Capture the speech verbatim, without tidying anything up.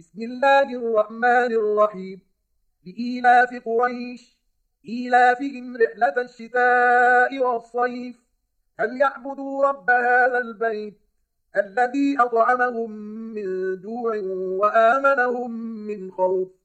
بسم الله الرحمن الرحيم. لإيلاف قريش إيلافهم رحلة الشتاء والصيف فليعبدوا رب هذا البيت الذي أطعمهم من جوع وآمنهم من خوف.